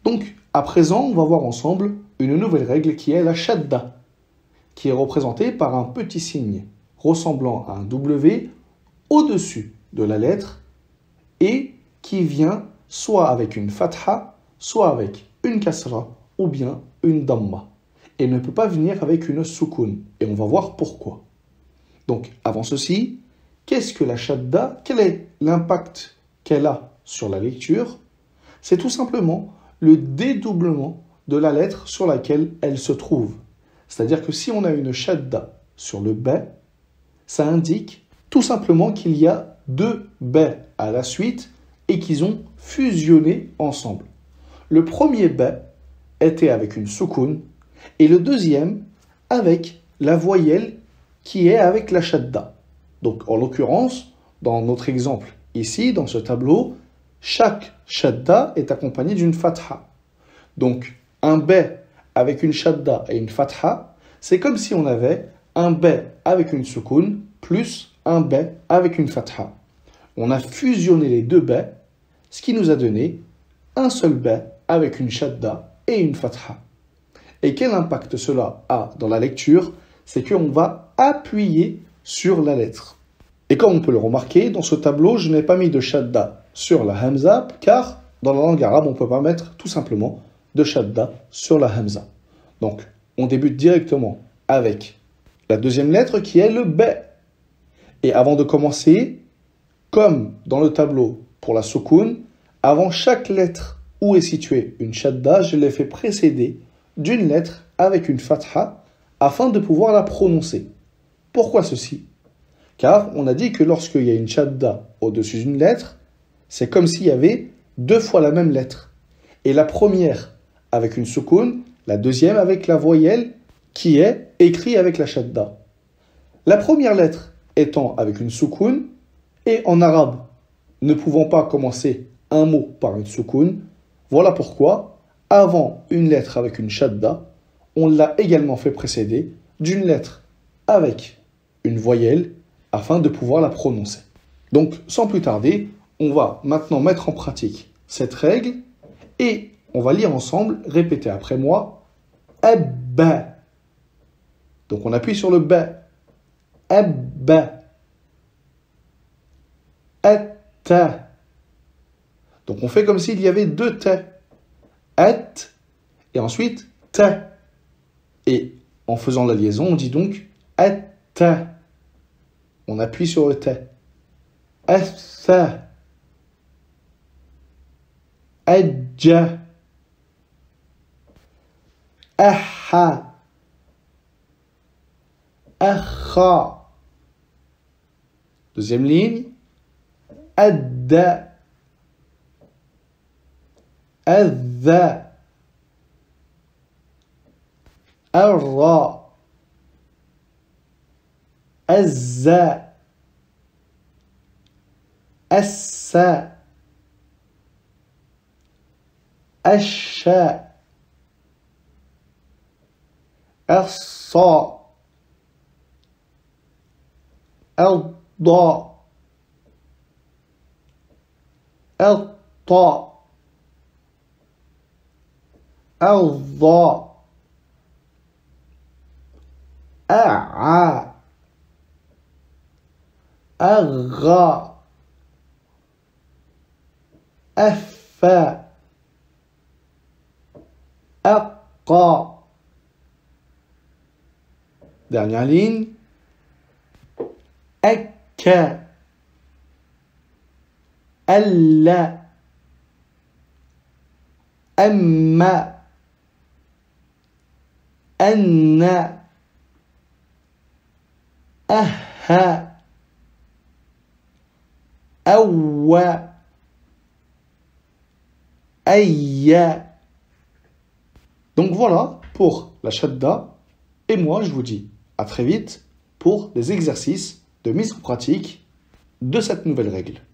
Donc, à présent, on va voir ensemble une nouvelle règle qui est la shadda, qui est représentée par un petit signe ressemblant à un W au-dessus de la lettre et qui vient soit avec une fatha, soit avec une kasra ou bien une damma. Et ne peut pas venir avec une soukoun. Et on va voir pourquoi. Donc, avant ceci, qu'est-ce que la shadda? Quel est l'impact qu'elle a sur la lecture? C'est tout simplement le dédoublement de la lettre sur laquelle elle se trouve. C'est-à-dire que si on a une shadda sur le b, ça indique tout simplement qu'il y a deux b à la suite et qu'ils ont fusionné ensemble. Le premier b était avec une soukoun et le deuxième avec la voyelle qui est avec la shadda. Donc en l'occurrence, dans notre exemple ici, dans ce tableau, chaque shadda est accompagné d'une fatha. Donc un b avec une shadda et une fatha, c'est comme si on avait un b avec une soukoun plus un b avec une fatha. On a fusionné les deux b, ce qui nous a donné un seul b avec une shadda et une fatha. Et quel impact cela a dans la lecture? C'est qu'on va appuyer sur la lettre. Et comme on peut le remarquer, dans ce tableau, je n'ai pas mis de shadda sur la hamza, car dans la langue arabe, on ne peut pas mettre tout simplement de shadda sur la hamza. Donc, on débute directement avec la deuxième lettre qui est le b. Et avant de commencer, comme dans le tableau pour la soukoun, avant chaque lettre où est située une shadda, je l'ai fait précéder d'une lettre avec une fatha afin de pouvoir la prononcer. Pourquoi ceci? Car on a dit que lorsqu'il y a une shadda au-dessus d'une lettre, c'est comme s'il y avait deux fois la même lettre. Et la première avec une soukoun, la deuxième avec la voyelle qui est écrite avec la shadda. La première lettre étant avec une soukoun, et en arabe, ne pouvant pas commencer un mot par une soukoun, voilà pourquoi, avant une lettre avec une shadda, on l'a également fait précéder d'une lettre avec une voyelle afin de pouvoir la prononcer. Donc, sans plus tarder, on va maintenant mettre en pratique cette règle et on va lire ensemble, répétez après moi, abba. Donc, on appuie sur le ba. Abba. Atta. Donc, on fait comme s'il y avait deux t. At et ensuite ta. Et en faisant la liaison, on dit donc atta. On appuie sur le t. Atha. Adja. Aha. Akha. Deuxième ligne. Adda. Adha. Arra. Azza. Assa. Asha. Assa. Alda. Alta. Alda. A'a. Agha. Affa. Aqqa. Dernière ligne. Akka. Alla. Amma. Anna. Aha. Awa. Ayya. Donc voilà pour la shadda. Et moi, je vous dis à très vite pour des exercices de mise en pratique de cette nouvelle règle.